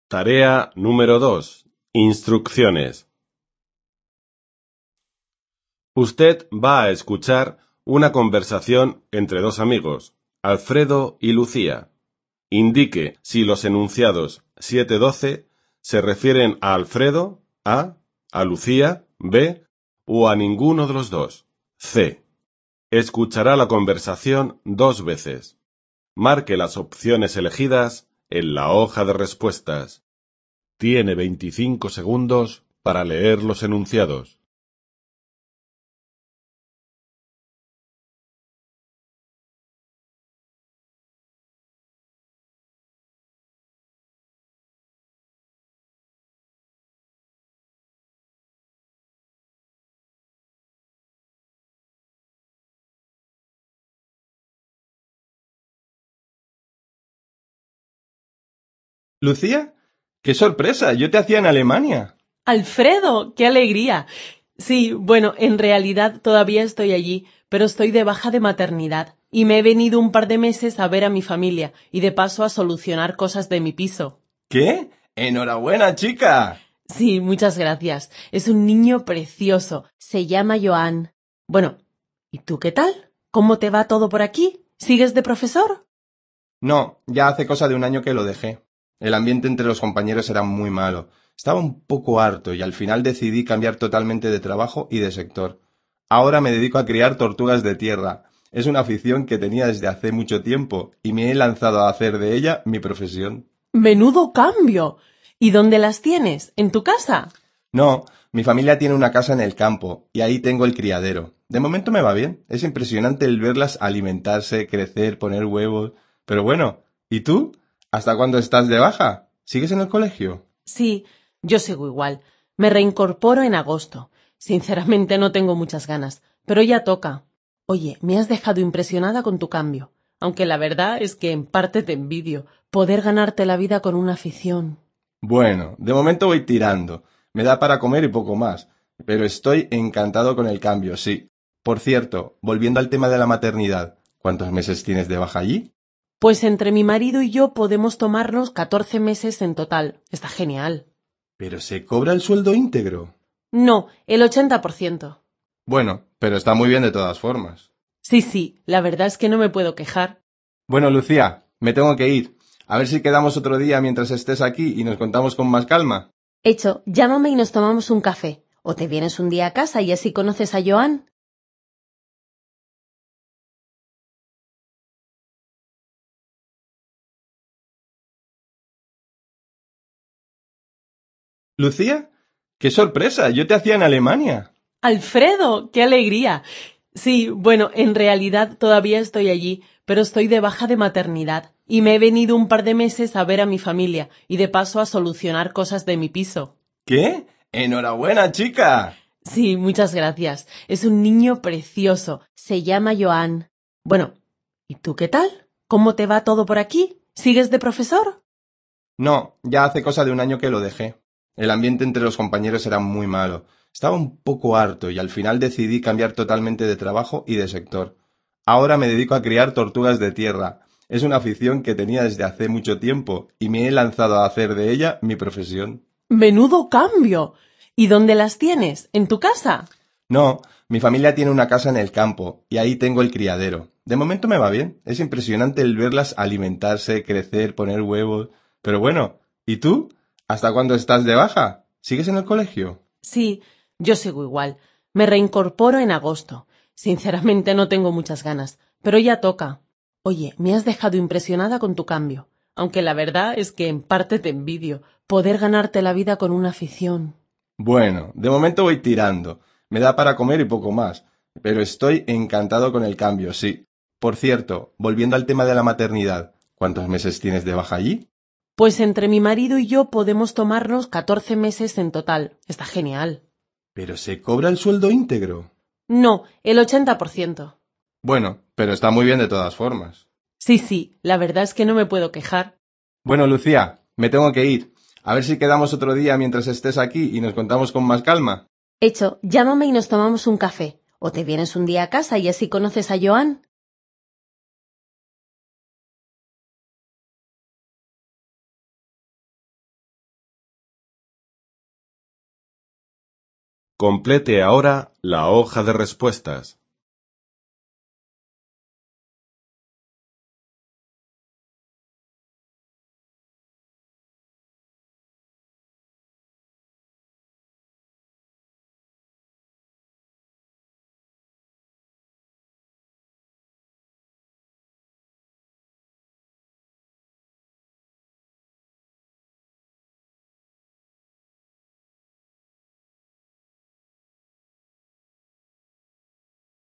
Tarea número 2. Instrucciones. Usted va a escuchar una conversación entre dos amigos, Alfredo y Lucía. Indique si los enunciados 7-12 se refieren a Alfredo, a Lucía, B, o a ninguno de los dos, C. Escuchará la conversación 2 veces. Marque las opciones elegidas en la hoja de respuestas. Tiene 25 segundos para leer los enunciados. Lucía, qué sorpresa, yo te hacía en Alemania. Alfredo, qué alegría. Sí, bueno, en realidad todavía estoy allí, pero estoy de baja de maternidad y me he venido un par de meses a ver a mi familia y de paso a solucionar cosas de mi piso. ¿Qué? Enhorabuena, chica. Sí, muchas gracias. Es un niño precioso. Se llama Joan. Bueno, ¿y tú qué tal? ¿Cómo te va todo por aquí? ¿Sigues de profesor? No, ya hace cosa de un año que lo dejé. El ambiente entre los compañeros era muy malo. Estaba un poco harto y al final decidí cambiar totalmente de trabajo y de sector. Ahora me dedico a criar tortugas de tierra. Es una afición que tenía desde hace mucho tiempo y me he lanzado a hacer de ella mi profesión. ¡Menudo cambio! ¿Y dónde las tienes? ¿En tu casa? No, mi familia tiene una casa en el campo y ahí tengo el criadero. De momento me va bien. Es impresionante el verlas alimentarse, crecer, poner huevos. Pero bueno, ¿y tú? ¿Hasta cuándo estás de baja? ¿Sigues en el colegio? Sí, yo sigo igual. Me reincorporo en agosto. Sinceramente no tengo muchas ganas, pero ya toca. Oye, me has dejado impresionada con tu cambio, aunque la verdad es que en parte te envidio. Poder ganarte la vida con una afición. Bueno, de momento voy tirando. Me da para comer y poco más. Pero estoy encantado con el cambio, sí. Por cierto, volviendo al tema de la maternidad, ¿cuántos meses tienes de baja allí? Pues entre mi marido y yo podemos tomarnos 14 meses en total. Está genial. Pero se cobra el sueldo íntegro. No, el 80%. Bueno, pero está muy bien de todas formas. Sí, la verdad es que no me puedo quejar. Bueno, Lucía, me tengo que ir. A ver si quedamos otro día mientras estés aquí y nos contamos con más calma. Hecho, llámame y nos tomamos un café. O te vienes un día a casa y así conoces a Joan. Lucía, qué sorpresa, yo te hacía en Alemania. Alfredo, qué alegría. Sí, bueno, en realidad todavía estoy allí, pero estoy de baja de maternidad y me he venido un par de meses a ver a mi familia y de paso a solucionar cosas de mi piso. ¿Qué? Enhorabuena, chica. Sí, muchas gracias. Es un niño precioso. Se llama Joan. Bueno, ¿y tú qué tal? ¿Cómo te va todo por aquí? ¿Sigues de profesor? No, ya hace cosa de un año que lo dejé. El ambiente entre los compañeros era muy malo. Estaba un poco harto y al final decidí cambiar totalmente de trabajo y de sector. Ahora me dedico a criar tortugas de tierra. Es una afición que tenía desde hace mucho tiempo y me he lanzado a hacer de ella mi profesión. ¡Menudo cambio! ¿Y dónde las tienes? ¿En tu casa? No, mi familia tiene una casa en el campo y ahí tengo el criadero. De momento me va bien. Es impresionante el verlas alimentarse, crecer, poner huevos. Pero bueno, ¿y tú? ¿Hasta cuándo estás de baja? ¿Sigues en el colegio? Sí, yo sigo igual. Me reincorporo en agosto. Sinceramente no tengo muchas ganas, pero ya toca. Oye, me has dejado impresionada con tu cambio, aunque la verdad es que en parte te envidio. Poder ganarte la vida con una afición. Bueno, de momento voy tirando. Me da para comer y poco más. Pero estoy encantado con el cambio, sí. Por cierto, volviendo al tema de la maternidad, ¿cuántos meses tienes de baja allí? Pues entre mi marido y yo podemos tomarnos 14 meses en total. Está genial. Pero se cobra el sueldo íntegro. No, el 80%. Bueno, pero está muy bien de todas formas. Sí, la verdad es que no me puedo quejar. Bueno, Lucía, me tengo que ir. A ver si quedamos otro día mientras estés aquí y nos contamos con más calma. Hecho, llámame y nos tomamos un café. O te vienes un día a casa y así conoces a Joan. Complete ahora la hoja de respuestas.